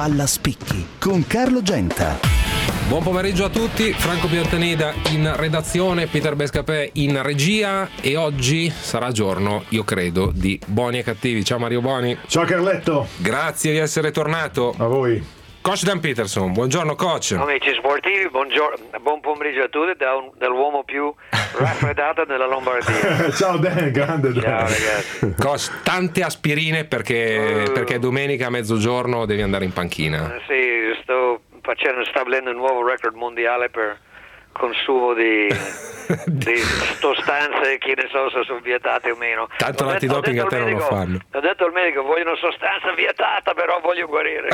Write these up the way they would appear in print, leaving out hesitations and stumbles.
Palla Spicchi con Carlo Genta. Buon pomeriggio a tutti, Franco Piantanida in redazione, Peter Bescapè in regia e oggi sarà giorno, io credo, di Boni e Cattivi. Ciao Mario Boni. Ciao Carletto. Grazie di essere tornato. A voi. Coach Dan Peterson, buongiorno coach. Amici sportivi, buon pomeriggio a tutti dall'uomo più raffreddato della Lombardia. Ciao Dan, grande Dan. Ciao ragazzi. Coach, tante aspirine perché domenica a mezzogiorno devi andare in panchina. Sì, sto stabilendo un nuovo record mondiale per consumo di sostanze che ne so se sono vietate o meno. Tanto l'antidoping a te non lo fanno. Ho detto al medico, voglio una sostanza vietata, però voglio guarire.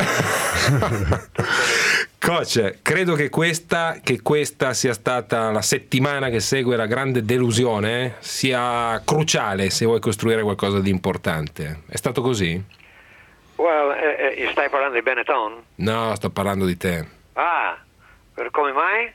Coach, credo che questa sia stata la settimana che segue la grande delusione, sia cruciale se vuoi costruire qualcosa di importante. È stato così? Well, stai parlando di Benetton? No, sto parlando di te. Ah, come mai?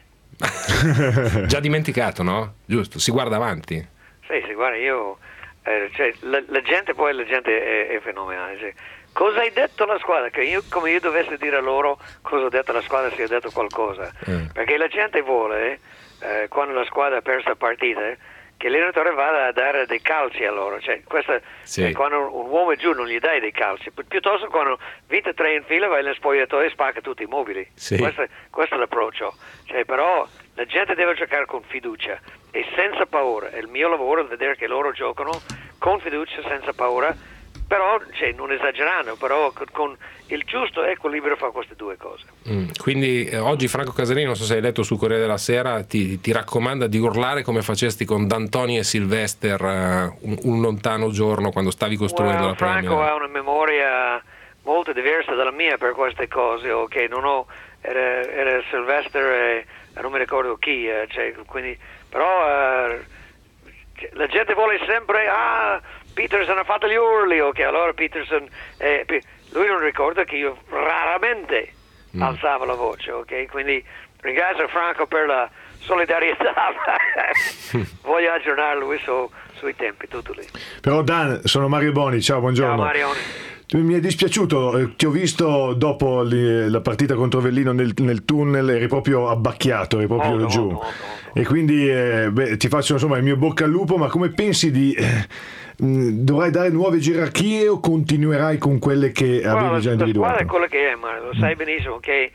Già dimenticato, no? Giusto, si guarda avanti. Sì, guarda, io la gente è fenomenale. Cioè, cosa hai detto alla squadra? Che come io dovessi dire a loro cosa ho detto alla squadra se ho detto qualcosa. Perché la gente vuole, quando la squadra ha perso la partita, che l'allenatore vada a dare dei calci a loro. Cioè, quando un uomo è giù non gli dai dei calci, piuttosto quando vince 3 in fila vai nel spogliatoio e spacca tutti i mobili. Sì. Questo è l'approccio. Cioè, però la gente deve giocare con fiducia e senza paura. È il mio lavoro è vedere che loro giocano con fiducia, senza paura, però non esagerando, però con il giusto equilibrio fra queste due cose. Quindi oggi Franco Casarini, non so se hai letto sul Corriere della Sera, ti raccomanda di urlare come facesti con D'Antoni e Sylvester un lontano giorno quando stavi costruendo la Premier. Franco ha una memoria molto diversa dalla mia per queste cose, ok? Era Sylvester e non mi ricordo chi, quindi, però la gente vuole sempre Peterson ha fatto gli urli, ok? Allora Peterson lui non ricorda che io raramente alzavo la voce, ok? Quindi ringrazio Franco per la solidarietà. Voglio aggiornare lui sui tempi, tutto lì. Però Dan, sono Mario Boni, ciao, buongiorno. Ciao Mario. Mi è dispiaciuto, ti ho visto dopo la partita contro Avellino nel tunnel, eri proprio abbacchiato, eri proprio giù. No. E quindi ti faccio insomma il mio bocca al lupo, ma come pensi di... dovrai dare nuove gerarchie o continuerai con quelle che avevi già individuato? La squadra è quella che è, Mario, lo sai benissimo che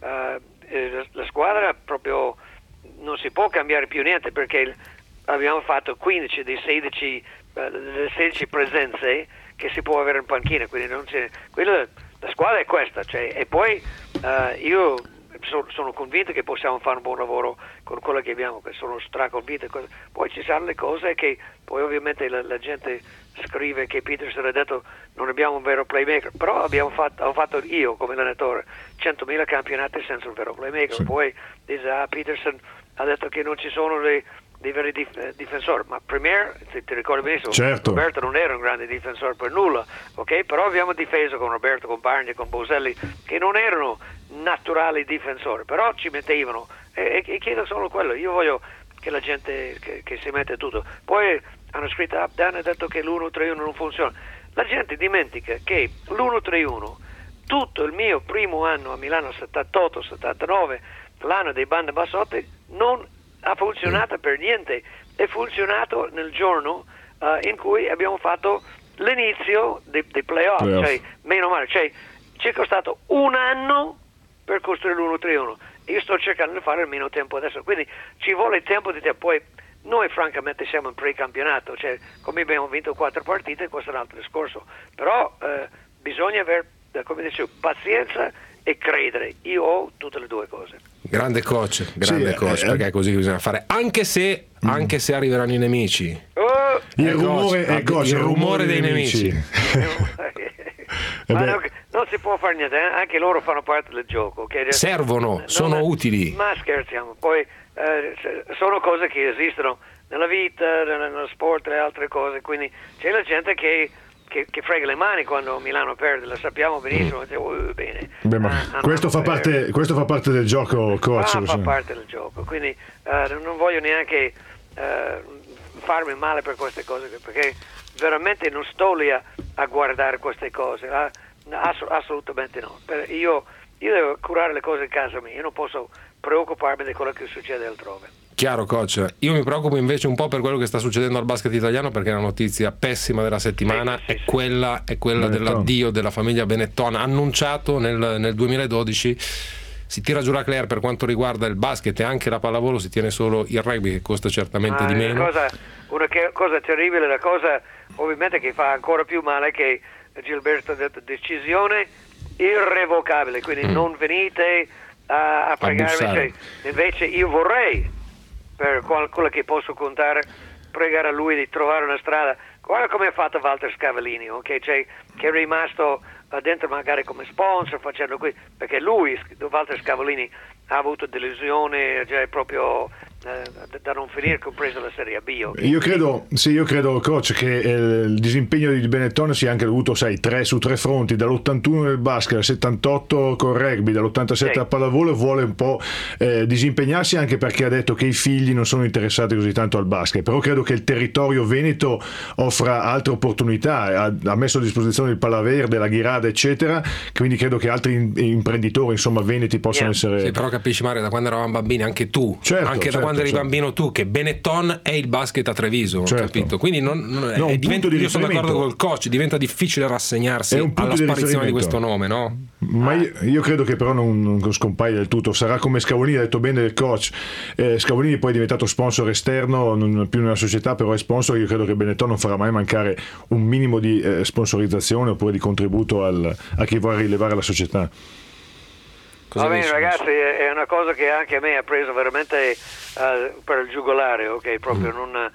la squadra proprio non si può cambiare più niente, perché abbiamo fatto 15 dei 16 presenze che si può avere in panchina, quindi la squadra è questa, e poi io sono convinto che possiamo fare un buon lavoro con quello che abbiamo, che sono straconvinto. Poi ci saranno le cose che poi ovviamente la gente scrive che Peterson ha detto non abbiamo un vero playmaker, però ho fatto io come allenatore 100.000 campionati senza un vero playmaker. Sì. Poi dice Peterson ha detto che non ci sono dei veri difensori, ma Premier ti ricordi benissimo, certo. Roberto non era un grande difensore per nulla, ok? Però abbiamo difeso con Roberto, con Barney, con Boselli, che non erano naturali difensori, però ci mettevano e chiedo solo quello. Io voglio che la gente che si mette tutto. Poi hanno scritto Dan ha detto che l'1-3-1 non funziona. La gente dimentica che l'1-3-1 tutto il mio primo anno a Milano 78-79, l'anno dei bande bassotti, non ha funzionato per niente. È funzionato nel giorno in cui abbiamo fatto l'inizio dei playoff. Cioè, meno male, ci è costato un anno per costruire l'1-3-1. Io sto cercando di fare il meno tempo adesso, quindi ci vuole tempo di tempo. Poi noi francamente siamo in precampionato, come abbiamo vinto 4 partite, questo è un altro discorso, però bisogna avere, come dicevo, pazienza e credere. Io ho tutte le due cose. Grande coach, perché è così che bisogna fare, anche se arriveranno i nemici. Il rumore dei nemici. Ma non si può fare niente, anche loro fanno parte del gioco, okay? Servono, sono utili. Ma scherziamo, poi sono cose che esistono nella vita, nello sport e altre cose, quindi c'è la gente che frega le mani quando Milano perde, lo sappiamo benissimo. Bene. Beh, ma questo fa parte del gioco, coach. Fa parte del gioco, quindi non voglio neanche farmi male per queste cose, perché veramente non sto lì a guardare queste cose. Assolutamente no. Io devo curare le cose in casa mia, io non posso preoccuparmi di quello che succede altrove. Chiaro, coach. Io mi preoccupo invece un po' per quello che sta succedendo al basket italiano, perché la notizia pessima della settimana è quella dell'addio della famiglia Benetton, annunciato nel 2012. Si tira giù la Claire per quanto riguarda il basket e anche la pallavolo, si tiene solo il rugby, che costa certamente di meno. Una cosa terribile, la cosa ovviamente che fa ancora più male, che Gilberto ha detto decisione irrevocabile, quindi non venite a pregarmi, cioè, invece io vorrei, per quello che posso contare, pregare a lui di trovare una strada. Guarda come ha fatto Walter Scavallini, okay? Cioè, che è rimasto dentro magari come sponsor facendo qui, perché lui, Walter Scavallini, ha avuto delusione, cioè proprio da non finire, compreso la Serie B. Okay? Io credo, coach, che il disimpegno di Benetton sia anche dovuto, sai, 3 su 3 fronti, dall'81 nel basket al 78 col rugby, dall'87 al pallavolo, vuole un po' disimpegnarsi, anche perché ha detto che i figli non sono interessati così tanto al basket, però credo che il territorio veneto offra altre opportunità, ha messo a disposizione il Palaverde, la Ghirada, eccetera, quindi credo che altri imprenditori, insomma, veneti possano essere... Sì, però capisci, Mario, da quando eravamo bambini, anche tu, da quando eri bambino tu, che Benetton è il basket a Treviso, capito? Quindi io sono d'accordo col coach, diventa difficile rassegnarsi alla sparizione di questo nome, no? Ma io credo che però non scompaia del tutto, sarà come Scavolini, ha detto bene il coach, Scavolini poi è diventato sponsor esterno, non più nella società, però è sponsor. Io credo che Benetton non farà mai mancare un minimo di sponsorizzazione oppure di contributo a chi vuole rilevare la società. Va bene, ragazzi, è una cosa che anche a me ha preso veramente per il giugolare, ok? Proprio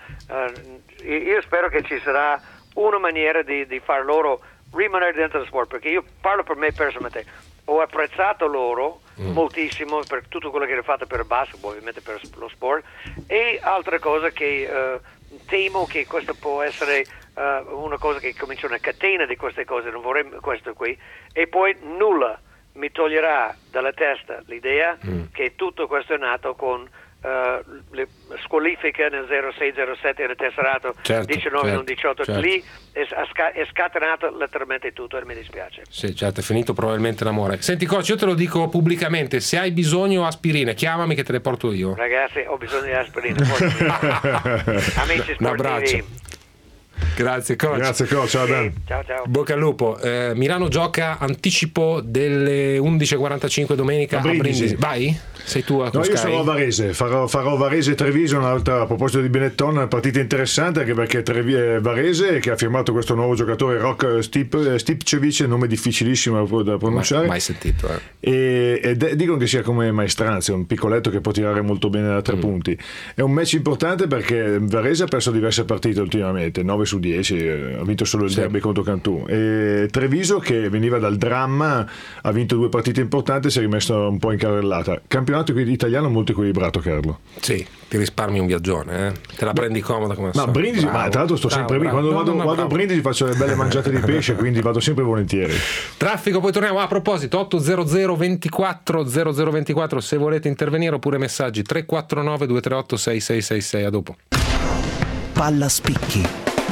io spero che ci sarà una maniera di far loro rimanere dentro lo sport, perché io parlo per me personalmente, ho apprezzato loro moltissimo per tutto quello che hanno fatto per il basketball, ovviamente per lo sport, e altre cose che temo che questo può essere una cosa che comincia una catena di queste cose, non vorrei questo qui, e poi nulla mi toglierà dalla testa l'idea che tutto questo è nato con le squalifiche nel 06-07 nel tesserato 19-18, lì è scatenato letteralmente tutto e mi dispiace. Sì, certo, è finito probabilmente l'amore. Senti coach, io te lo dico pubblicamente, se hai bisogno aspirine chiamami che te le porto io. Ragazzi, ho bisogno di aspirine. Amici sportivi, un abbraccio. Grazie coach. Ciao Dan. Ciao. Bocca al lupo. Milano gioca anticipo delle 11:45 domenica a Brindisi. Vai? Sei tu a No, io sarò a Varese, farò Varese Treviso, un'altra, a proposito di Benetton, una partita interessante, anche perché Varese, che ha firmato questo nuovo giocatore Rok Stipcevic, nome difficilissimo da pronunciare, mai sentito, e dicono che sia come Maestranzi, un piccoletto che può tirare molto bene da 3 punti. È un match importante perché Varese ha perso diverse partite ultimamente, 9 su 10, ha vinto solo il derby contro Cantù, e Treviso, che veniva dal dramma, ha vinto 2 partite importanti e si è rimesso un po' in carrellata. Campionato italiano molto equilibrato, Carlo. Sì, ti risparmi un viaggione, te la prendi comoda come Ma Brindisi, ma tra l'altro sto sempre quando vado a Brindisi faccio le belle mangiate di pesce, quindi vado sempre volentieri. Traffico, poi torniamo. A proposito, 800 24 0024 se volete intervenire, oppure messaggi 349 238 6666. A dopo. Palla spicchi.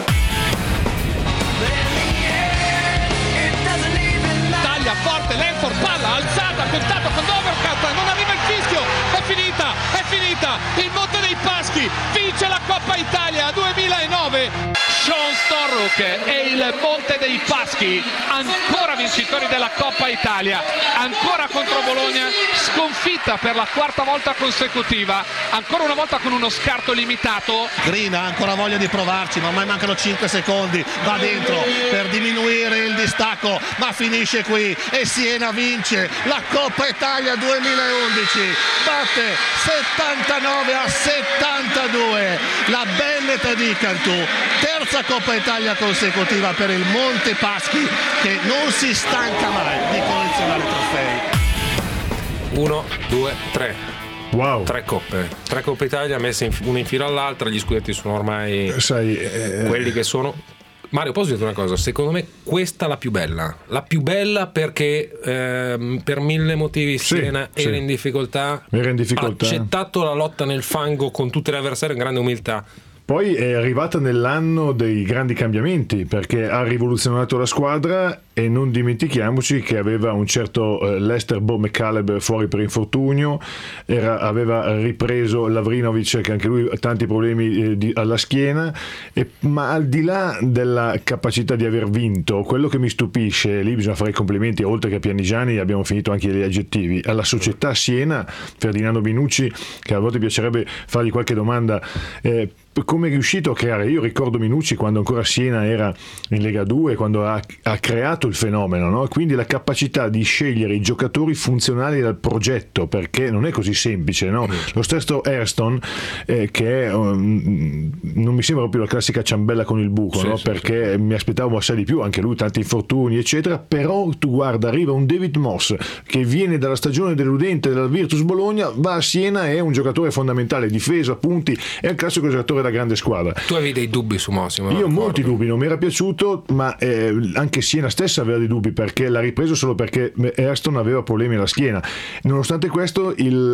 Taglia forte Lenford, palla alzata, contatto con Overcut, non arriva il fischio, è finita, il Monte dei Paschi vince la Coppa Italia 2009. Sean Storrock e il Monte dei Paschi, ancora vincitori della Coppa Italia, ancora contro Bologna, sconfitta per la 4ª volta consecutiva, ancora una volta con uno scarto limitato. Green ha ancora voglia di provarci, ma ormai mancano 5 secondi, va dentro per diminuire il distacco, ma finisce qui e Siena vince la Coppa Italia 2011, batte 79-72 la Bennet di Cantù, terza Coppa Italia consecutiva per il Monte Paschi, che non si stanca mai di collezionare trofei. 1, 2, 3. Wow. 3 Coppe Italia messe una in filo all'altra, gli scudetti sono ormai quelli che sono. Mario, posso dirti una cosa? Secondo me questa è la più bella perché per 1000 motivi Siena era in difficoltà, ha accettato la lotta nel fango con tutte le avversarie in grande umiltà. Poi è arrivata nell'anno dei grandi cambiamenti, perché ha rivoluzionato la squadra e non dimentichiamoci che aveva un certo Lester Bo McCaleb fuori per infortunio, aveva ripreso Lavrinovic che anche lui ha tanti problemi alla schiena, ma al di là della capacità di aver vinto, quello che mi stupisce, lì bisogna fare i complimenti, oltre che a Pianigiani abbiamo finito anche gli aggettivi, alla società Siena, Ferdinando Minucci, che a volte piacerebbe fargli qualche domanda, come è riuscito a creare. Io ricordo Minucci quando ancora Siena era in Lega 2, quando ha creato il fenomeno, no? Quindi la capacità di scegliere i giocatori funzionali al progetto, perché non è così semplice, no? Lo stesso Ayrton che è, non mi sembra proprio la classica ciambella con il buco, no? Perché mi aspettavo assai di più, anche lui tanti infortuni eccetera, però tu guarda, arriva un David Moss che viene dalla stagione deludente della Virtus Bologna, va a Siena, è un giocatore fondamentale, difesa, punti, è il classico giocatore da grande squadra. Tu avevi dei dubbi su Moss? Io ho molti dubbi, non mi era piaciuto, ma anche Siena stessa aveva dei dubbi, perché l'ha ripreso solo perché Ayrton aveva problemi alla schiena. Nonostante questo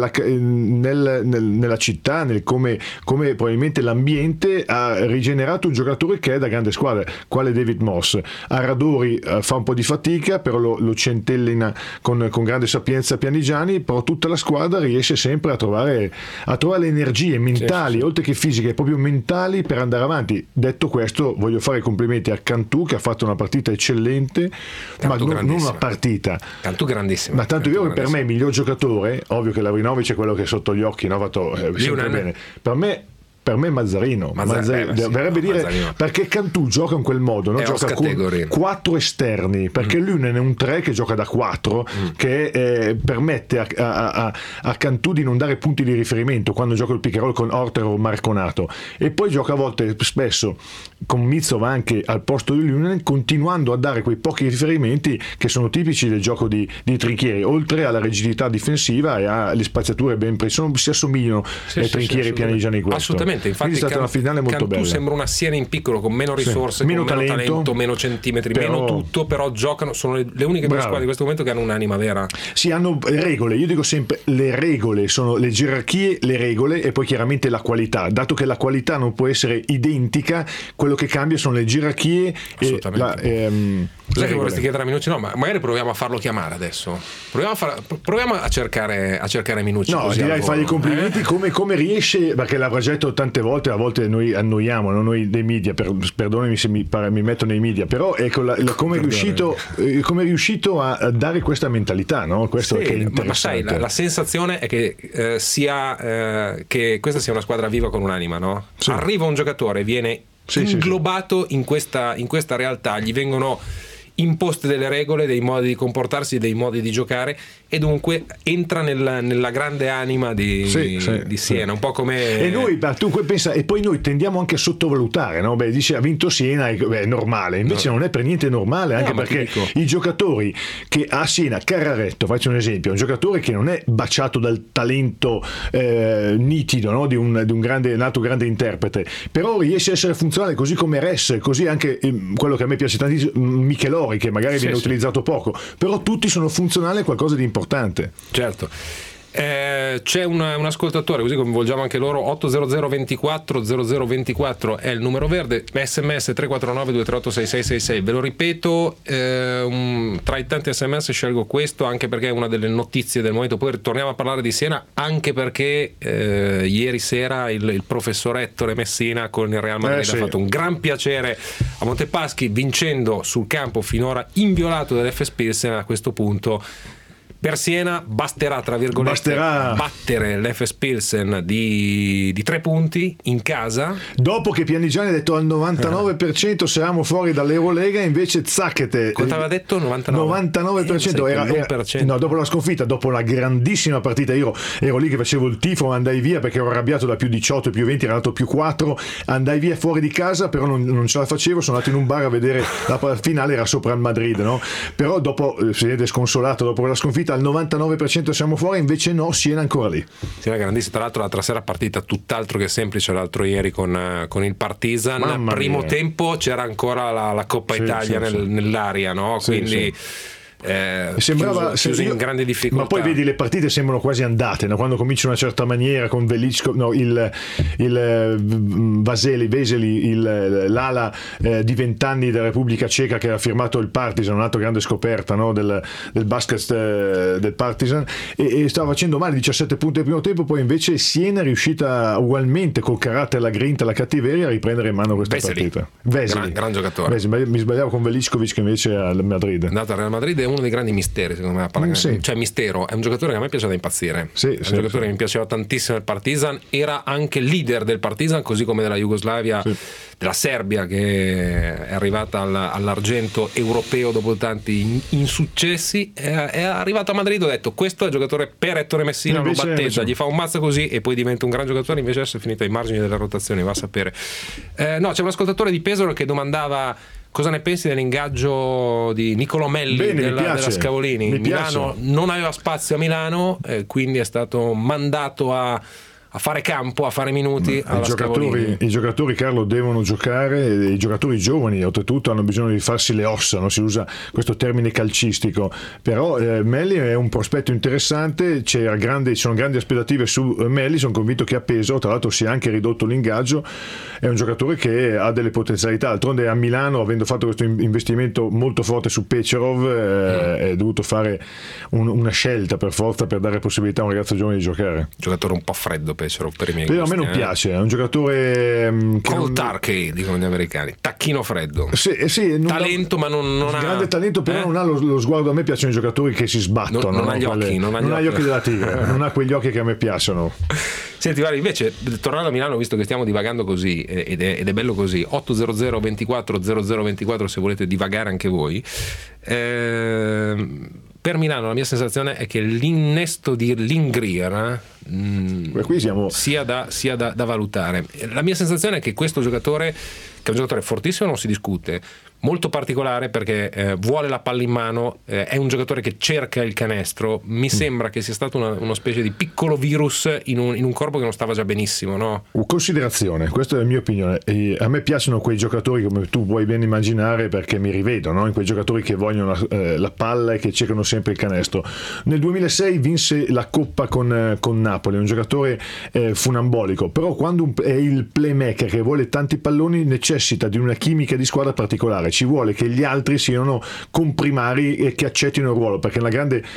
nella città, come probabilmente l'ambiente, ha rigenerato un giocatore che è da grande squadra, quale David Moss. A Radori fa un po' di fatica, però lo centellina con grande sapienza Pianigiani, però tutta la squadra riesce sempre a trovare le energie mentali, oltre che fisiche, proprio mentali, per andare avanti. Detto questo, voglio fare i complimenti a Cantù, che ha fatto una partita eccellente, Cantù, ma non una partita. Cantù grandissimo. Ma tanto è vero che per me il miglior giocatore, ovvio che Lavrinovic è quello che è sotto gli occhi, no? Fatto sempre bene. Per me Mazzarino, verrebbe dire Mazzarino. Perché Cantù gioca in quel modo, no? Gioca con 4 esterni, perché lui non è un 3 che gioca da 4, che permette a Cantù di non dare punti di riferimento quando gioca il pick and roll con Orter o Marconato, e poi gioca a volte spesso con Mitsov anche al posto di Lunen, continuando a dare quei pochi riferimenti che sono tipici del gioco di Trinchieri, oltre alla rigidità difensiva e alle spaziature ben precise. Si assomigliano Trinchieri e Pianigiani in questo. Assolutamente. Infatti è stata una finale molto Cantù bella. sembra una Siena in piccolo, con meno risorse, meno con meno talento, meno centimetri, però, meno tutto, però giocano, sono le uniche due squadre in questo momento che hanno un'anima vera. Sì, hanno regole. Io dico sempre, le regole sono le gerarchie, le regole, e poi chiaramente la qualità. Dato che la qualità non può essere identica, quello che cambia sono le gerarchie e Sai che vorresti chiedere a Minucci? No, ma magari proviamo a farlo chiamare adesso. Proviamo a cercare Minucci. No, direi fargli i complimenti come riesce, perché l'avrà detto tante volte, a volte noi annoiamo, no? Noi dei media, perdonami se mi metto nei media, però ecco come è riuscito a dare questa mentalità, no? Questo che è interessante. Ma sai, la sensazione è che che questa sia una squadra viva con un'anima, no? Sì. Arriva un giocatore, viene inglobato in questa realtà, gli vengono imposte delle regole, dei modi di comportarsi, dei modi di giocare, e dunque entra nella grande anima di Siena, un po' come. E noi, dunque pensa, e poi noi tendiamo anche a sottovalutare, no? Dice ha vinto Siena, è normale, invece non è per niente normale, anche perché i giocatori che a Siena, Carraretto, faccio un esempio, è un giocatore che non è baciato dal talento nitido, no? di un nato grande interprete, però riesce a essere funzionale, così come Res, così anche quello che a me piace tantissimo, Michelori, che magari viene utilizzato poco, però tutti sono funzionali a qualcosa di importante. Certo. C'è un ascoltatore, così coinvolgiamo anche loro. 800 24 0024 è il numero verde, sms 349 238 6666. Ve lo ripeto, tra i tanti sms scelgo questo anche perché è una delle notizie del momento. Poi torniamo a parlare di Siena, anche perché ieri sera il professor Ettore Messina con il Real Madrid ha fatto un gran piacere a Montepaschi, vincendo sul campo finora inviolato dall'Efes Pilsen. A questo punto per Siena basterà, tra virgolette, battere l'Efes Pilsen di 3 punti in casa. Dopo che Pianigiani ha detto al 99% siamo fuori dall'Eurolega, invece Zacchete. Quanto aveva detto? 99%. No, dopo la sconfitta, dopo una grandissima partita, io ero lì che facevo il tifo, andai via perché ero arrabbiato da più 18 e più 20, era andato più 4, andai via fuori di casa, però non ce la facevo, sono andato in un bar a vedere la finale, era sopra il Madrid, no? Però dopo si vede sconsolato dopo la sconfitta, al 99% siamo fuori, invece no, Siena ancora lì. Siena grandissima, tra l'altro l'altra sera partita tutt'altro che semplice, l'altro ieri con il Partizan. Primo tempo c'era ancora la Coppa Italia nell'aria, no? Quindi sembrava chiuso in grande difficoltà. Ma poi vedi, le partite sembrano quasi andate, no? Quando comincia una certa maniera con il Vesely, l'ala di 20 anni della Repubblica Ceca che ha firmato il Partizan, un'altra grande scoperta, no? del basket del Partizan, e stava facendo male, 17 punti al primo tempo. Poi invece Siena è riuscita ugualmente col carattere, la grinta, la cattiveria a riprendere in mano questa partita. Vesely, gran giocatore. Vesely, mi sbagliavo con Velickovic che invece è al Madrid. È andato al Real Madrid, è uno dei grandi misteri secondo me, sì. Cioè mistero, è un giocatore che a me piace da impazzire, è un giocatore che mi piaceva tantissimo del Partizan, era anche leader del Partizan, così come della Jugoslavia, della Serbia, che è arrivata all'argento europeo dopo tanti insuccessi. È arrivato a Madrid, ho detto questo è il giocatore per Ettore Messina, lo batteggia, gli fa un mazzo così e poi diventa un gran giocatore. Invece adesso è finito ai margini della rotazione, va a sapere. No, c'è un ascoltatore di Pesaro che domandava cosa ne pensi dell'ingaggio di Nicolò Melli della Scavolini. Milano non aveva spazio a Milano, quindi è stato mandato a fare campo, a fare minuti alla Scavolini. I giocatori, Carlo, devono giocare, i giocatori giovani oltretutto hanno bisogno di farsi le ossa, no? Si usa questo termine calcistico, però Melli è un prospetto interessante, ci sono grandi aspettative su Melli, sono convinto che a Pesaro, tra l'altro, si è anche ridotto l'ingaggio, è un giocatore che ha delle potenzialità. D'altronde a Milano, avendo fatto questo investimento molto forte su Pecerov, è dovuto fare una scelta per forza per dare possibilità a un ragazzo giovane di giocare. Giocatore un po' freddo per i miei però gusti, a me non piace, è un giocatore cold turkey, dicono gli americani, tacchino freddo, talento, ma non ha grande talento, però non ha lo sguardo. A me piacciono i giocatori che si sbattono, non ha gli occhi, non ha gli occhi della tigre, non ha quegli occhi che a me piacciono. Senti, guarda, invece tornando a Milano, visto che stiamo divagando così ed è bello così, 800 24 0024 se volete divagare anche voi. Per Milano la mia sensazione è che l'innesto di Lingrier sia da valutare. La mia sensazione è che questo giocatore, che è un giocatore fortissimo, non si discute, molto particolare perché vuole la palla in mano, è un giocatore che cerca il canestro. Mi sembra che sia stato una specie di piccolo virus in un corpo che non stava già benissimo, no? Considerazione, questa è la mia opinione. A me piacciono quei giocatori, come tu puoi ben immaginare, perché mi rivedo, no? In quei giocatori che vogliono la palla e che cercano sempre il canestro. Nel 2006 vinse la Coppa con Napoli, è un giocatore funambolico, però quando è il playmaker che vuole tanti palloni necessita di una chimica di squadra particolare. Ci vuole che gli altri siano comprimari e che accettino il ruolo, perché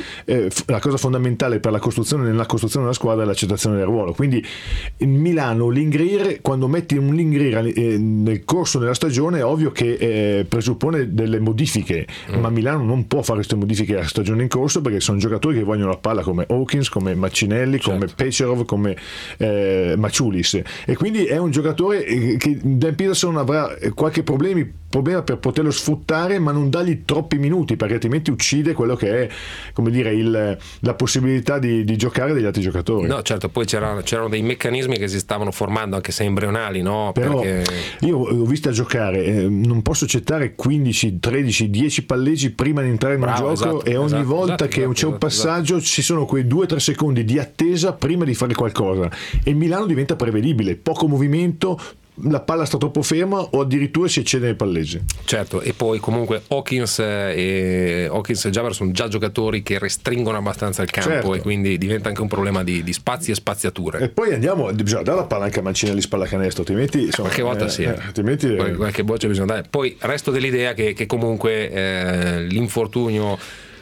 la cosa fondamentale per nella costruzione della squadra è l'accettazione del ruolo. Quindi in Milano Lingrier, quando metti un Lingrier nel corso della stagione, è ovvio che presuppone delle modifiche, ma Milano non può fare queste modifiche a stagione in corso, perché sono giocatori che vogliono la palla come Hawkins, come Macinelli, come Pecerov, come Maciulis, e quindi è un giocatore che Dan Peterson avrà qualche problema per poterlo sfruttare, ma non dargli troppi minuti, perché altrimenti uccide quello che è, come dire, la possibilità di giocare degli altri giocatori. No, certo, poi c'erano dei meccanismi che si stavano formando, anche se embrionali, no? Però perché io l'ho vista giocare, non posso accettare 15, 13, 10 palleggi prima di entrare in un gioco, esatto, e ogni volta che c'è un passaggio ci sono quei 2-3 secondi di attesa prima di fare qualcosa, e Milano diventa prevedibile, poco movimento, la palla sta troppo ferma o addirittura si eccede nei palleggi. Certo, e poi comunque Hawkins e Jabber sono già giocatori che restringono abbastanza il campo, certo, e quindi diventa anche un problema di spazi e spaziature. E poi bisogna dare la palla anche a Mancinelli spallacanestro, altrimenti insomma, qualche volta sì, altrimenti qualche boccia bisogna dare. Poi resto dell'idea che comunque l'infortunio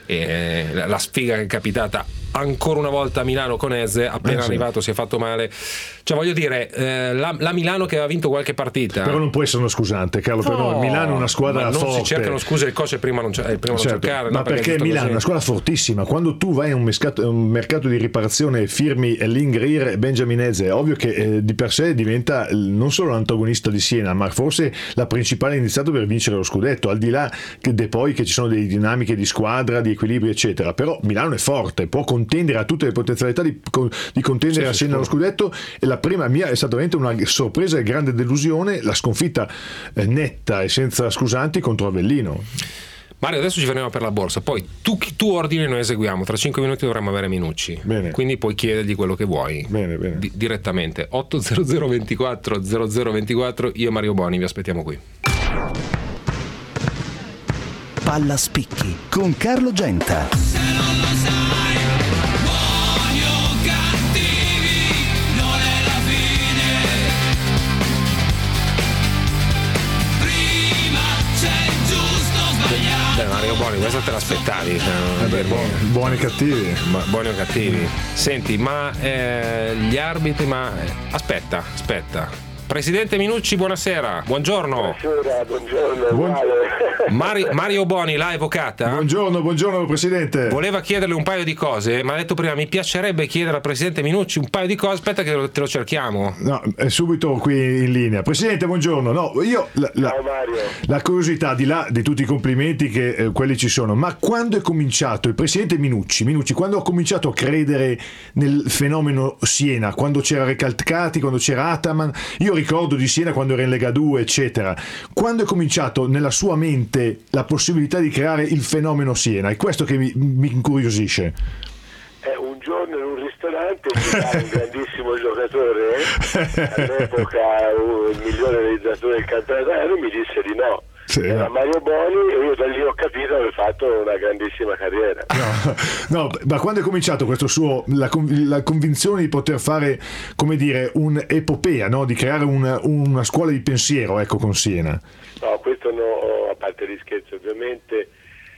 e la sfiga che è capitata ancora una volta a Milano con Eze, appena arrivato si è fatto male, cioè voglio dire, la Milano che aveva vinto qualche partita, però non può essere uno scusante, Carlo, no, Milano è una squadra forte, non si cercano scuse, il coach è prima non cercare, ma perché Milano è una squadra fortissima. Quando tu vai a un mercato di riparazione e firmi Lingrier e Benjamin Eze, è ovvio che di per sé diventa non solo l'antagonista di Siena, ma forse la principale iniziato per vincere lo scudetto, al di là poi che ci sono delle dinamiche di squadra, di equilibrio eccetera. Però Milano è forte, può contendere, ha tutte le potenzialità di contendere assieme allo scudetto, e la prima mia è stata veramente una sorpresa e grande delusione la sconfitta netta e senza scusanti contro Avellino. Mario, adesso ci fermiamo per la borsa, poi tu ordini e noi eseguiamo, tra 5 minuti dovremmo avere Minucci. Bene. Quindi puoi chiedergli quello che vuoi. Bene. Direttamente 800 24 0024, io e Mario Boni vi aspettiamo qui. Palla Spicchi con Carlo Genta. Se non lo sai, buoni o cattivi, non è la fine. Prima c'è il giusto sbagliato. Beh, Mario Boni, questa te l'aspettavi. Buoni e cattivi. Buoni o cattivi. Senti, ma gli arbitri, aspetta. Presidente Minucci, buonasera. Buongiorno. Buongiorno. Mario Boni, l'ha evocata? Buongiorno Presidente. Voleva chiederle un paio di cose, ma ha detto prima mi piacerebbe chiedere al Presidente Minucci un paio di cose. Aspetta che te lo cerchiamo. No, è subito qui in linea. Presidente, buongiorno. No, io Ciao Mario. La curiosità, di là di tutti i complimenti che quelli ci sono, ma quando è cominciato il Presidente Minucci, quando ha cominciato a credere nel fenomeno Siena, quando c'era Recalcati, quando c'era Ataman, io ricordo di Siena quando era in Lega 2 eccetera, quando è cominciato nella sua mente la possibilità di creare il fenomeno Siena? È questo che mi incuriosisce. Un giorno in un ristorante c'era un grandissimo giocatore, all'epoca il migliore realizzatore del campionato italiano, mi disse di no. Sì, era Mario Boni, e io da lì ho capito che aveva fatto una grandissima carriera. No, ma quando è cominciato questo suo la convinzione di poter fare, come dire, un'epopea, no? Di creare una scuola di pensiero, ecco, con Siena? No, questo no, a parte gli scherzi ovviamente,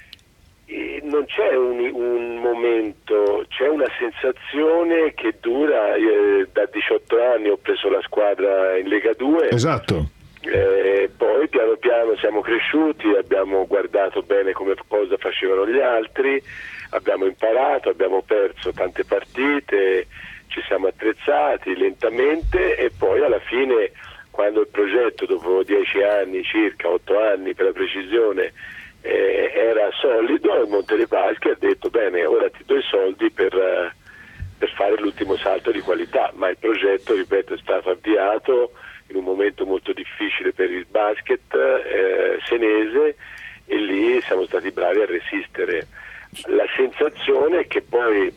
non c'è un momento, c'è una sensazione che dura. Da 18 anni ho preso la squadra in Lega 2. Esatto. Poi piano piano siamo cresciuti, abbiamo guardato bene cosa facevano gli altri, abbiamo imparato, abbiamo perso tante partite, ci siamo attrezzati lentamente, e poi alla fine, quando il progetto dopo 10 anni, circa 8 anni per la precisione, era solido, il Monte dei Paschi ha detto bene, ora ti do i soldi per fare l'ultimo salto di qualità, ma il progetto, ripeto, è stato avviato in un momento molto difficile per il basket senese, e lì siamo stati bravi a resistere. La sensazione è che poi,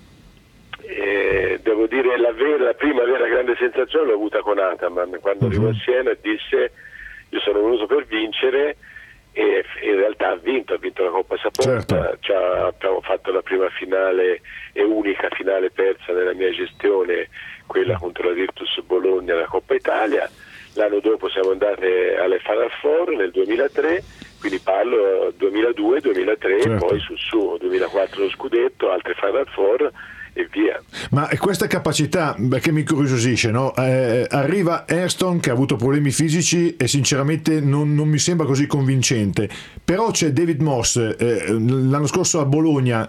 devo dire, la prima vera grande sensazione l'ho avuta con Ataman, quando arrivò a Siena e disse io sono venuto per vincere, e in realtà ha vinto la Coppa Saponta. Certo. Abbiamo fatto la prima finale e unica finale persa nella mia gestione, quella contro la Virtus Bologna, la Coppa Italia. L'anno dopo siamo andati alle Final Four nel 2003, quindi parlo 2002-2003, certo. Poi sul suo 2004 lo scudetto, altre Final Four e via. Ma questa capacità che mi incuriosisce, no? Arriva Ayrton che ha avuto problemi fisici e sinceramente non mi sembra così convincente, però c'è David Moss, l'anno scorso a Bologna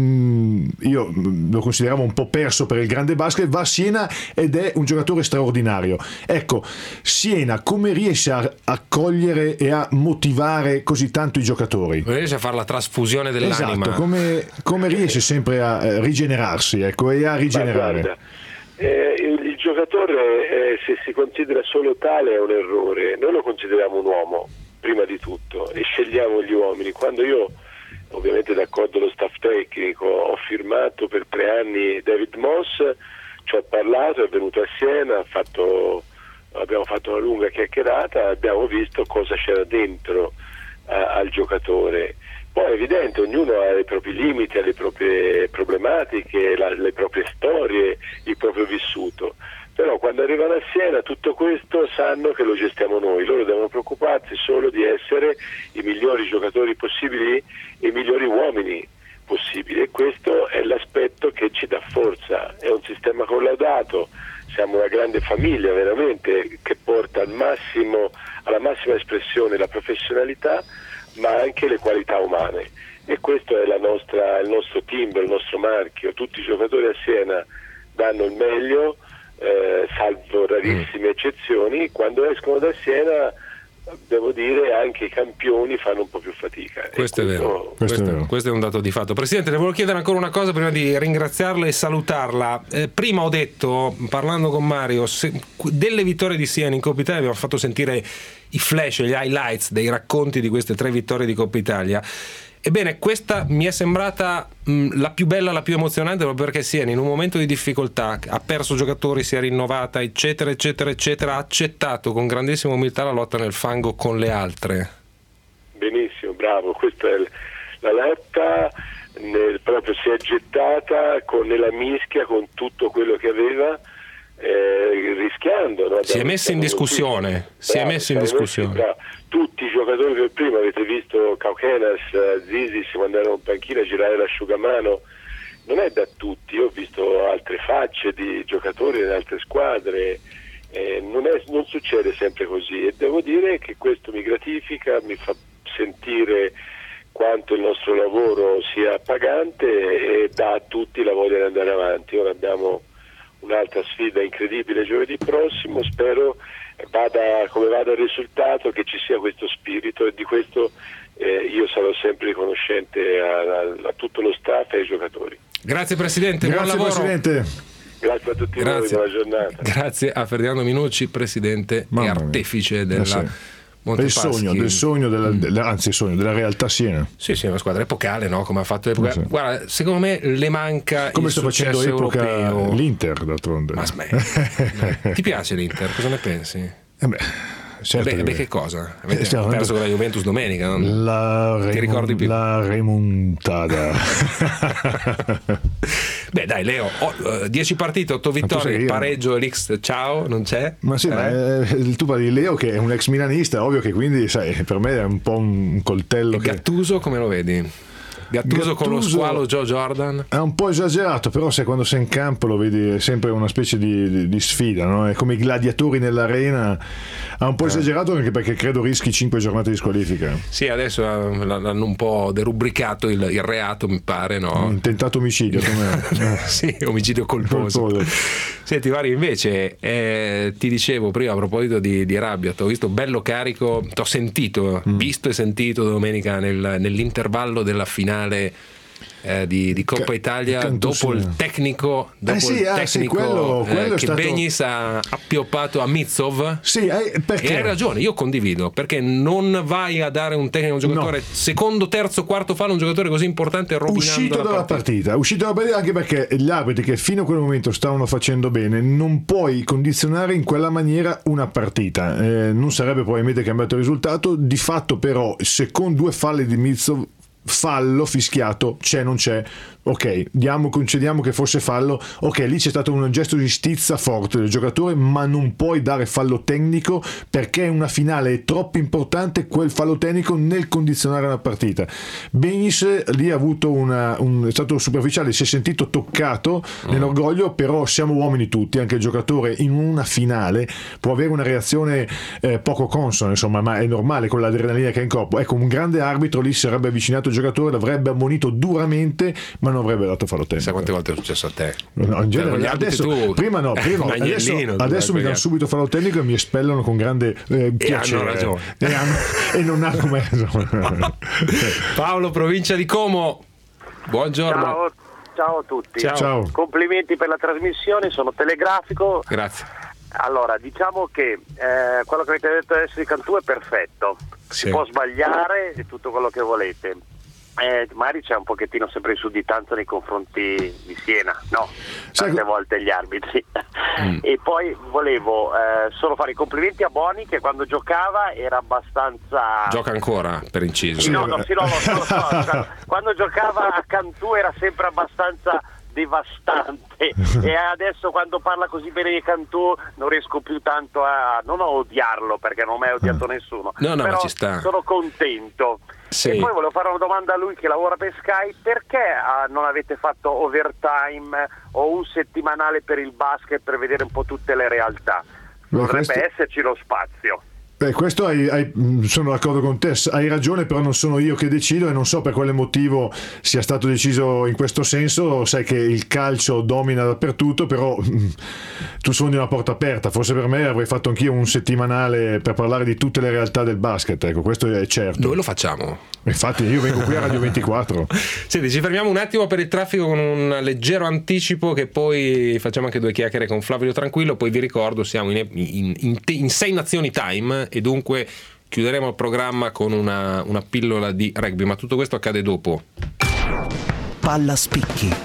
io lo consideravo un po' perso per il grande basket, va a Siena ed è un giocatore straordinario. Ecco, Siena come riesce a cogliere e a motivare così tanto i giocatori? Riesce a fare la trasfusione dell'anima. Esatto, come riesce sempre a rigenerarsi, ecco, e a rigenerare? Guarda, il giocatore, se si considera solo tale, è un errore. Noi lo consideriamo un uomo prima di tutto e scegliamo gli uomini. Quando io, ovviamente d'accordo lo staff tecnico, ho firmato per 3 anni David Moss, ci ho parlato, è venuto a Siena, abbiamo fatto una lunga chiacchierata, abbiamo visto cosa c'era dentro al giocatore. Poi è evidente, ognuno ha i propri limiti, ha le proprie problematiche, le proprie storie, il proprio vissuto. Però quando arrivano a Siena tutto questo sanno che lo gestiamo noi, loro devono preoccuparsi solo di essere i migliori giocatori possibili e i migliori uomini possibili, e questo è l'aspetto che ci dà forza. È un sistema collaudato, siamo una grande famiglia veramente che porta alla massima espressione la professionalità, ma anche le qualità umane, e questo è il nostro timbro, il nostro marchio. Tutti i giocatori a Siena danno il meglio, salvo rarissime eccezioni. Quando escono da Siena, devo dire, anche i campioni fanno un po' più fatica. Questo è vero, questo è un dato di fatto. Presidente, le volevo chiedere ancora una cosa prima di ringraziarla e salutarla. Prima ho detto, parlando con Mario, delle vittorie di Siena in Coppa Italia abbiamo fatto sentire i flash, gli highlights dei racconti di queste 3 vittorie di Coppa Italia. Ebbene, questa mi è sembrata la più bella, la più emozionante, proprio perché Siena in un momento di difficoltà ha perso giocatori, si è rinnovata, eccetera eccetera eccetera, ha accettato con grandissima umiltà la lotta nel fango con le altre. Benissimo, bravo, questo è la lotta, proprio si è gettata nella mischia con tutto quello che aveva, rischiando, no? Si è messo in discussione, tutti i giocatori per primo. Avete visto Kaukenas, Zisis quando erano in panchina girare l'asciugamano, non è da tutti. Io ho visto altre facce di giocatori in altre squadre, non succede sempre così, e devo dire che questo mi gratifica, mi fa sentire quanto il nostro lavoro sia pagante e dà a tutti la voglia di andare avanti. Ora abbiamo un'altra sfida incredibile giovedì prossimo, spero vada come vada il risultato, che ci sia questo spirito, e di questo io sarò sempre riconoscente a tutto lo staff e ai giocatori. Grazie Presidente, buon lavoro. Presidente. Grazie a tutti voi, buona giornata. Grazie a Ferdinando Minucci, Presidente e artefice della Montepaschi. Del sogno della realtà Siena. Sì, una squadra epocale, no? Come ha fatto l'epoca. Sì. Guarda, secondo me le manca come il sta successo facendo epoca europeo. L'Inter, d'altronde. Ma smetti. Ti piace l'Inter? Cosa ne pensi? Certo che cosa? Avete perso con la Juventus domenica, no? Ti ricordi più? La remontata. Beh dai Leo, 10 partite, 8 vittorie, pareggio, l'X, ciao, non c'è? Ma sì, tu parli di Leo che è un ex milanista, ovvio che quindi sai, per me è un po' un coltello. Gattuso come lo vedi? Gattuso con lo squalo Joe Jordan è un po' esagerato, però quando sei in campo lo vedi sempre una specie di sfida, no? È come i gladiatori nell'arena. Ha un po' esagerato anche perché credo rischi 5 giornate di squalifica. Sì, adesso hanno un po' derubricato il reato, mi pare, no? Un tentato omicidio. Sì, omicidio colposo. Senti Mario, invece ti dicevo prima a proposito di Rabiot, ho visto bello carico, t'ho sentito, visto e sentito domenica nell'intervallo della finale di Coppa Italia, dopo il tecnico, quello che stato... Begnis ha appioppato a Mitsov. Sì, perché? E hai ragione, io condivido, perché non vai a dare un tecnico a un giocatore, secondo, terzo, quarto fallo, un giocatore così importante, rovinando uscito dalla partita, anche perché gli arbitri che fino a quel momento stavano facendo bene, non puoi condizionare in quella maniera una partita, non sarebbe probabilmente cambiato il risultato. Di fatto però, secondo 2 falli di Mitsov, fallo fischiato, non c'è, ok, concediamo che fosse fallo, ok, lì c'è stato un gesto di stizza forte del giocatore, ma non puoi dare fallo tecnico perché in una finale è troppo importante quel fallo tecnico nel condizionare una partita. Benis lì ha avuto è stato superficiale, si è sentito toccato nell'orgoglio, però siamo uomini tutti, anche il giocatore in una finale può avere una reazione poco consona, insomma, ma è normale con l'adrenalina che ha in corpo. Ecco, un grande arbitro lì si sarebbe avvicinato il giocatore, l'avrebbe ammonito duramente, ma non avrebbe dato fallo tempo. Sai quante volte è successo a te? No, in genere, adesso mi danno subito fallo tecnico e mi espellano con grande piacere. Hanno ragione. E non hanno mai ragione. Paolo, provincia di Como, buongiorno. Ciao a tutti. Ciao. Complimenti per la trasmissione, sono telegrafico. Grazie. Allora, diciamo che quello che avete detto adesso di Cantù è perfetto. Si può sbagliare e tutto quello che volete. Magari c'è un pochettino sempre di sudditanza nei confronti di Siena, no? Tante volte gli arbitri. E poi volevo solo fare i complimenti a Boni, che quando giocava era abbastanza... Gioca ancora, per inciso. No, lo so. Quando giocava a Cantù era sempre abbastanza devastante e adesso quando parla così bene di Cantù non riesco più tanto a non odiarlo, perché non ho mai odiato nessuno, però ma ci sta. Sono contento. Sì. E poi volevo fare una domanda a lui che lavora per Sky: perché non avete fatto overtime o un settimanale per il basket per vedere un po' tutte le realtà? Dovrebbe esserci lo spazio. Questo sono d'accordo con te, hai ragione, però non sono io che decido e non so per quale motivo sia stato deciso in questo senso. Sai che il calcio domina dappertutto, però tu sfondi una porta aperta. Forse per me avrei fatto anch'io un settimanale per parlare di tutte le realtà del basket, ecco, questo è certo. Noi lo facciamo. Infatti io vengo qui a Radio 24. Senti, ci fermiamo un attimo per il traffico con un leggero anticipo, che poi facciamo anche 2 chiacchiere con Flavio Tranquillo. Poi vi ricordo, siamo in 6 nazioni time e dunque chiuderemo il programma con una pillola di rugby, ma tutto questo accade dopo. Palla spicchi.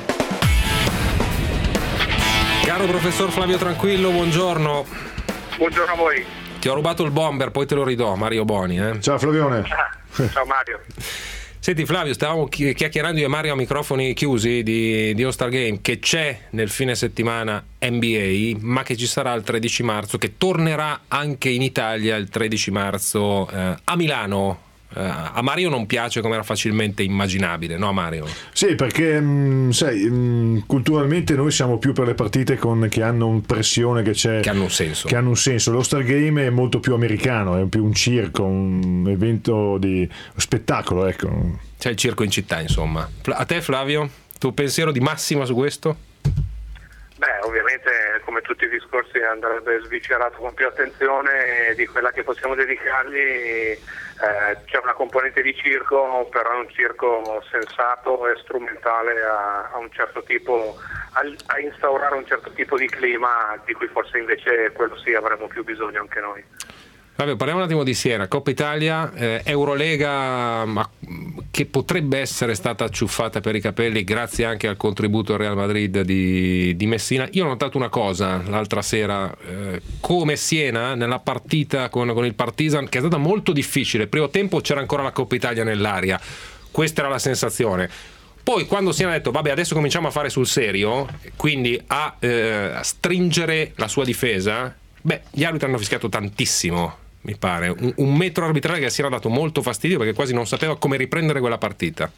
Caro professor Flavio Tranquillo, buongiorno. Buongiorno a voi. Ti ho rubato il bomber, poi te lo ridò, Mario Boni. Ciao Flavione. Ciao Mario. Senti Flavio, stavamo chiacchierando io e Mario a microfoni chiusi di All Star Game, che c'è nel fine settimana NBA, ma che ci sarà il 13 marzo, che tornerà anche in Italia il 13 marzo a Milano. A Mario non piace come era facilmente immaginabile, no Mario? Sì, perché sai, culturalmente noi siamo più per le partite che hanno pressione, che hanno un senso. Lo Star Game è molto più americano, è più un circo, un evento di spettacolo, ecco. C'è il circo in città, insomma. A te Flavio, tuo pensiero di massima su questo? Beh, ovviamente come tutti i discorsi andrebbe sviscerato con più attenzione, di quella che possiamo dedicargli. C'è una componente di circo, però è un circo sensato e strumentale a un certo tipo, a instaurare un certo tipo di clima di cui forse invece quello sì avremo più bisogno anche noi. Vabbè, parliamo un attimo di Siena, Coppa Italia, Eurolega, che potrebbe essere stata acciuffata per i capelli grazie anche al contributo del Real Madrid di Messina. Io ho notato una cosa l'altra sera, come Siena nella partita con il Partizan, che è stata molto difficile. Il primo tempo c'era ancora la Coppa Italia nell'aria, questa era la sensazione. Poi quando Siena ha detto vabbè adesso cominciamo a fare sul serio, quindi a stringere la sua difesa, gli arbitri hanno fischiato tantissimo. Mi pare un metro arbitrale che si era dato molto fastidio perché quasi non sapeva come riprendere quella partita.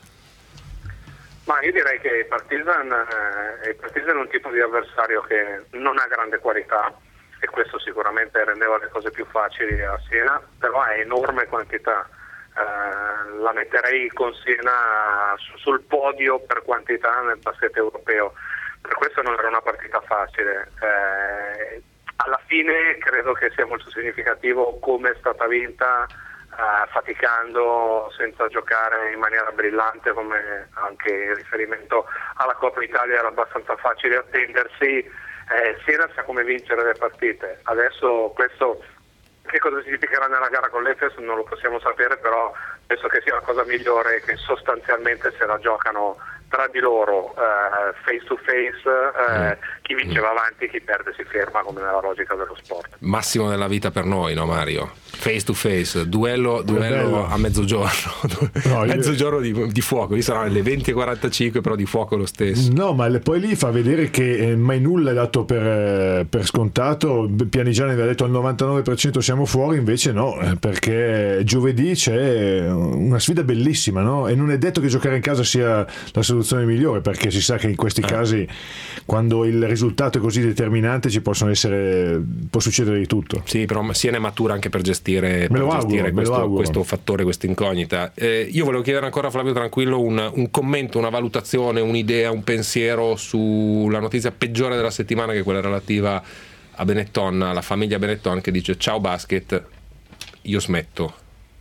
Ma io direi che il Partizan è un tipo di avversario che non ha grande qualità e questo sicuramente rendeva le cose più facili a Siena, però è enorme quantità. La metterei con Siena sul podio per quantità nel basket europeo, per questo non era una partita facile. Alla fine credo che sia molto significativo come è stata vinta, faticando, senza giocare in maniera brillante, come anche in riferimento alla Coppa Italia era abbastanza facile attendersi. Siena sa come vincere le partite. Adesso questo che cosa significherà nella gara con l'Efes non lo possiamo sapere, però penso che sia la cosa migliore, che sostanzialmente se la giocano tra di loro face to face, chi vince va avanti, chi perde si ferma, come nella logica dello sport. Massimo della vita per noi, no Mario? Face to face, duello a mezzogiorno. No, mezzogiorno di fuoco, lì saranno le 20:45, però di fuoco lo stesso. No, ma poi lì fa vedere che mai nulla è dato per scontato. Pianigiani aveva detto al 99% siamo fuori, invece no, perché giovedì c'è una sfida bellissima, no? E non è detto che giocare in casa sia la soluzione migliore, perché si sa che in questi casi, quando il risultato è così determinante, può succedere di tutto. Sì, però Siena è matura anche per gestire questo fattore, questa incognita. Io volevo chiedere ancora a Flavio Tranquillo un commento, una valutazione, un'idea, un pensiero sulla notizia peggiore della settimana, che è quella relativa a Benetton, alla famiglia Benetton, che dice ciao basket, io smetto.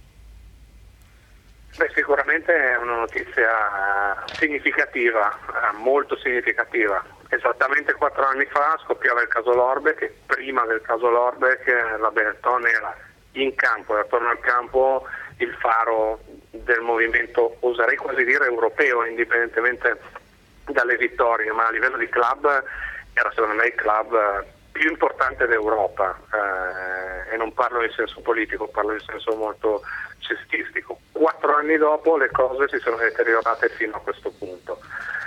Sicuramente è una notizia significativa, molto significativa. Esattamente 4 anni fa scoppiava il caso Lorbeck, prima del caso Lorbeck la Benetton era in campo e attorno al campo il faro del movimento, oserei quasi dire europeo, indipendentemente dalle vittorie, ma a livello di club era secondo me il club più importante d'Europa, e non parlo in senso politico, parlo in senso molto cestistico. 4 anni dopo le cose si sono deteriorate fino a questo punto.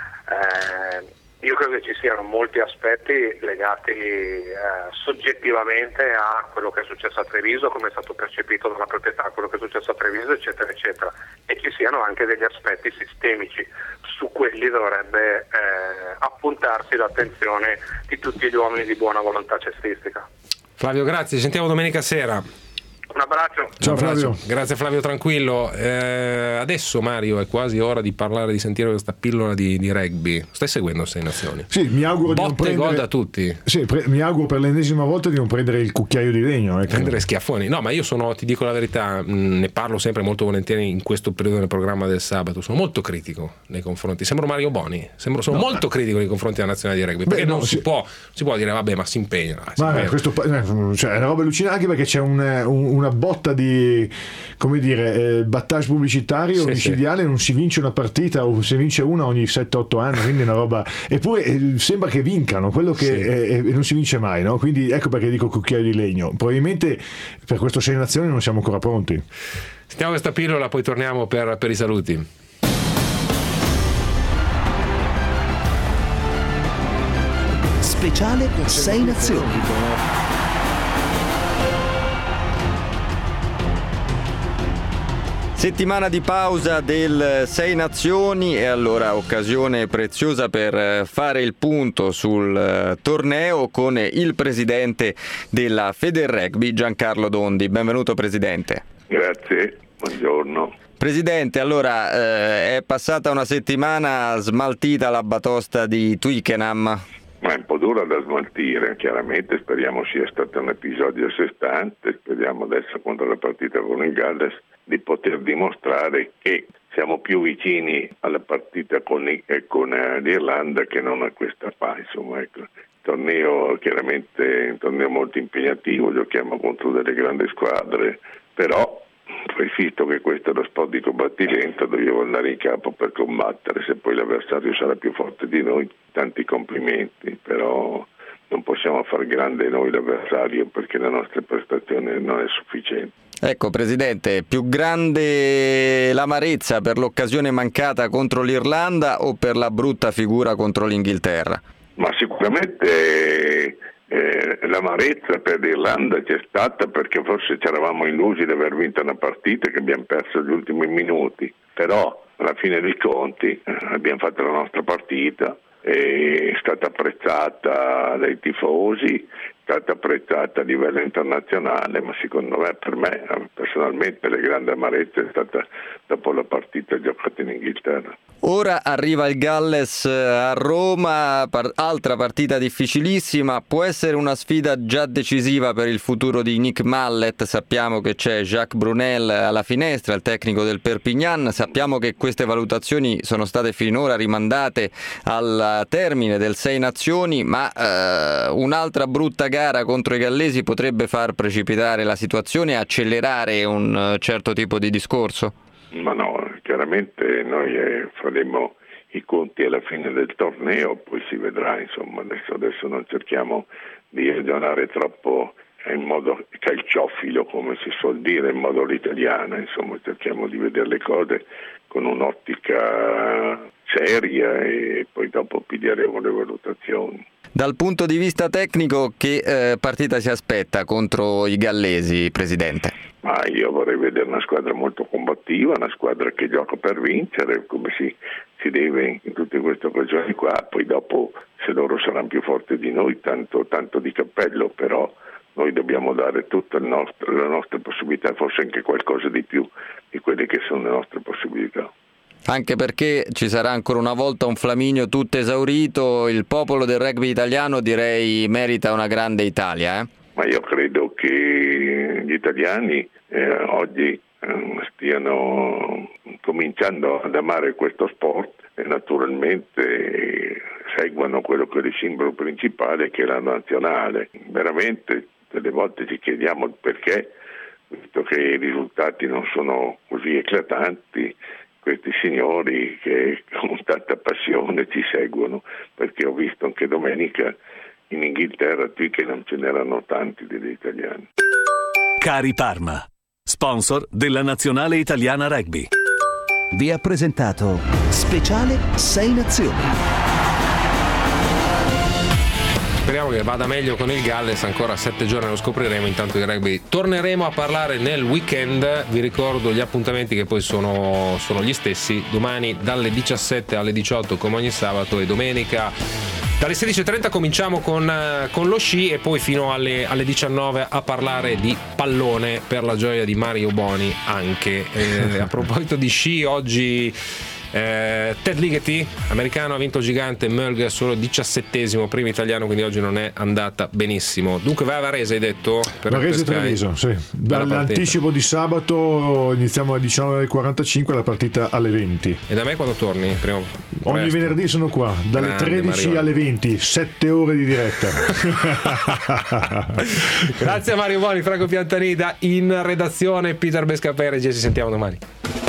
Io credo che ci siano molti aspetti legati soggettivamente a quello che è successo a Treviso, come è stato percepito dalla proprietà, quello che è successo a Treviso, eccetera, eccetera. E ci siano anche degli aspetti sistemici. Su quelli dovrebbe appuntarsi l'attenzione di tutti gli uomini di buona volontà cestistica. Flavio, grazie, ci sentiamo domenica sera. Un abbraccio. Ciao Flavio. Grazie Flavio Tranquillo. Adesso Mario è quasi ora di parlare, di sentire questa pillola di rugby. Stai seguendo Sei Nazioni? Sì, mi auguro botte di non prendere... gol da tutti. Sì, mi auguro per l'ennesima volta di non prendere il cucchiaio di legno, ecco. Prendere schiaffoni. No, ma io ti dico la verità, ne parlo sempre molto volentieri in questo periodo del programma del sabato. Sono molto critico nei confronti. Sembro Mario Boni. Sono molto critico nei confronti della nazionale di rugby. Perché non si può dire vabbè, ma si impegna. Questo, è una roba allucinante, anche perché c'è una botta di, come dire, battage pubblicitario micidiale. Non si vince una partita, o se vince una ogni 7-8 anni, quindi è una roba. Eppure sembra che vincano quello che non si vince mai, no? Quindi ecco perché dico cucchiaio di legno. Probabilmente per questo Sei Nazioni non siamo ancora pronti. Sentiamo questa pillola, poi torniamo per i saluti. speciale 6 Nazioni. Settimana di pausa del 6 Nazioni e allora occasione preziosa per fare il punto sul torneo con il presidente della Federrugby, Giancarlo Dondi. Benvenuto Presidente. Grazie, buongiorno. Presidente, allora è passata una settimana smaltita la batosta di Twickenham. Ma è un po' dura da smaltire, chiaramente speriamo sia stato un episodio a sé stante, speriamo adesso contro la partita con il Galles di poter dimostrare che siamo più vicini alla partita con l'Irlanda che non a questa qua, insomma, ecco. Il torneo chiaramente è un torneo molto impegnativo, giochiamo contro delle grandi squadre, però visto che questo è lo sport di combattimento, dobbiamo andare in campo per combattere. Se poi l'avversario sarà più forte di noi, tanti complimenti, però non possiamo far grande noi l'avversario perché la nostra prestazione non è sufficiente. Ecco Presidente, più grande l'amarezza per l'occasione mancata contro l'Irlanda o per la brutta figura contro l'Inghilterra? Ma sicuramente l'amarezza per l'Irlanda c'è stata perché forse ci eravamo illusi di aver vinto una partita che abbiamo perso gli ultimi minuti, però alla fine dei conti abbiamo fatto la nostra partita, è stata apprezzata dai tifosi, è stata apprezzata a livello internazionale, ma secondo me, per me personalmente, la grande amarezza è stata dopo la partita giocata in Inghilterra. Ora arriva il Galles a Roma, altra partita difficilissima, può essere una sfida già decisiva per il futuro di Nick Mallet. Sappiamo che c'è Jacques Brunel alla finestra, il tecnico del Perpignan, sappiamo che queste valutazioni sono state finora rimandate al termine del 6 Nazioni, ma un'altra brutta gara contro i gallesi potrebbe far precipitare la situazione e accelerare un certo tipo di discorso? Ma no, chiaramente noi faremo i conti alla fine del torneo, poi si vedrà, insomma, adesso non cerchiamo di ragionare troppo in modo calciofilo, come si suol dire, in modo all'italiana, insomma, cerchiamo di vedere le cose con un'ottica seria e poi dopo piglieremo le valutazioni. Dal punto di vista tecnico, che partita si aspetta contro i gallesi, Presidente? Ma io vorrei vedere una squadra molto combattiva, una squadra che gioca per vincere, come si deve in tutte queste occasioni qua. Poi dopo, se loro saranno più forti di noi, tanto di cappello, però noi dobbiamo dare tutta la nostra possibilità, forse anche qualcosa di più di quelle che sono le nostre possibilità. Anche perché ci sarà ancora una volta un Flaminio tutto esaurito, il popolo del rugby italiano direi merita una grande Italia. Ma io credo che gli italiani oggi stiano cominciando ad amare questo sport e naturalmente seguono quello che è il simbolo principale, che è la nazionale. Veramente delle volte ci chiediamo il perché, visto che i risultati non sono così eclatanti, questi signori che con tanta passione ci seguono, perché ho visto anche domenica in Inghilterra qui che non ce n'erano tanti degli italiani. Cari Parma, sponsor della Nazionale Italiana Rugby. Vi ha presentato Speciale 6 Nazioni. Speriamo che vada meglio con il Galles, ancora 7 giorni lo scopriremo, intanto il rugby torneremo a parlare nel weekend. Vi ricordo gli appuntamenti che poi sono gli stessi: domani dalle 17 alle 18 come ogni sabato e domenica dalle 16.30 cominciamo con lo sci e poi fino alle 19 a parlare di pallone per la gioia di Mario Boni anche. A proposito di sci, oggi Ted Ligety, americano, ha vinto il gigante, Mölger solo 17esimo, primo italiano, quindi oggi non è andata benissimo. Dunque vai a Varese, hai detto? Varese Treviso, sì. Dall'anticipo di sabato iniziamo alle 19.45, la partita alle 20. E da me quando torni? Ogni venerdì sono qua, dalle grande 13 Mario. Alle 20, 7 ore di diretta. Grazie a Mario Boni, Franco Piantanida in redazione, Peter Bescapere, ci sentiamo domani.